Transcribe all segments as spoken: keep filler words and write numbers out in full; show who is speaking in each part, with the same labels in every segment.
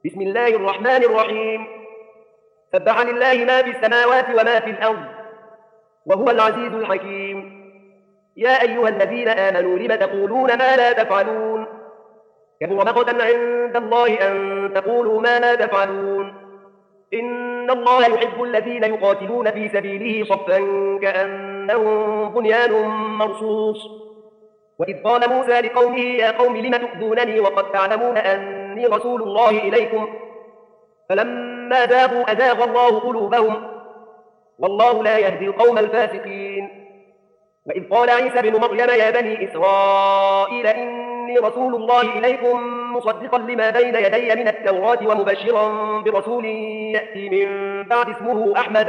Speaker 1: بسم الله الرحمن الرحيم. سبح لله ما في السماوات وما في الأرض وهو العزيز الحكيم. يا أيها الذين آمنوا لم تقولون ما لا تفعلون؟ كبر مقتا عند الله أن تقولوا ما لا تفعلون. إن الله يحب الذين يقاتلون في سبيله صفا كأنهم بنيان مرصوص. وإذ قال موسى لقومه يا قوم لم تؤذونني وقد تعلمون أني رسول الله إليكم فلما زاغوا أزاغ الله قلوبهم والله لا يهدي القوم الفاسقين. وإذ قال عيسى بن مريم يا بني إسرائيل إني رسول الله إليكم مصدقا لما بين يدي من التوراة ومبشرا برسول يأتي من بعد اسمه أحمد.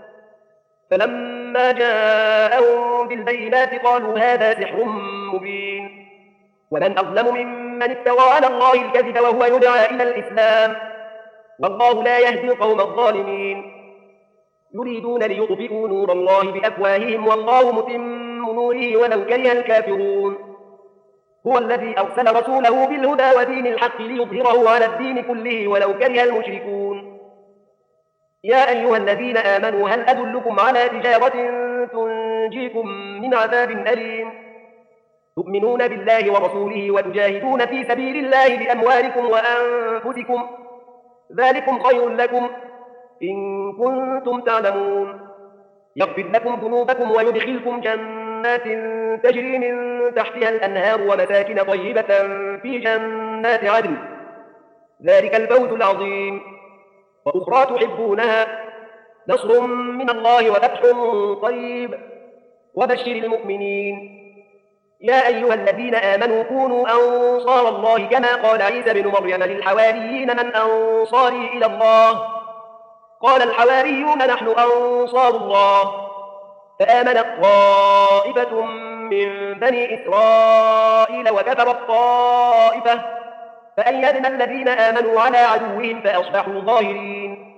Speaker 1: فلما جاءهم بالبينات قالوا هذا سحر مبين. ومن أظلم ممن افترى على الله الكذب وهو يدعى إلى الإسلام والله لا يهدي القوم الظالمين. يريدون ليطفئوا نور الله بأفواههم والله متم نوره ولو كره الكافرون. هو الذي أرسل رسوله بالهدى ودين الحق ليظهره على الدين كله ولو كره المشركون. يا أيها الذين آمنوا هل أدلكم على تجارة تنجيكم من عذاب أليم؟ تؤمنون بالله ورسوله وتجاهدون في سبيل الله بأموالكم وأنفسكم ذلكم خير لكم إن كنتم تعلمون. يغفر لكم ذنوبكم ويدخلكم جنات تجري من تحتها الأنهار ومساكن طيبة في جنات عدن ذلك الفوز العظيم. وأخرى تحبونها نصر من الله وفتح قريب وبشر المؤمنين. يا أيها الذين آمنوا كونوا أنصار الله كما قال عيسى بن مريم للحواريين من أنصاري إلى الله قال الحواريون نحن أنصار الله. فآمنت طائفة من بني إسرائيل وكفرت طائفة فأيدنا الذين آمنوا على عدوهم فأصبحوا ظاهرين.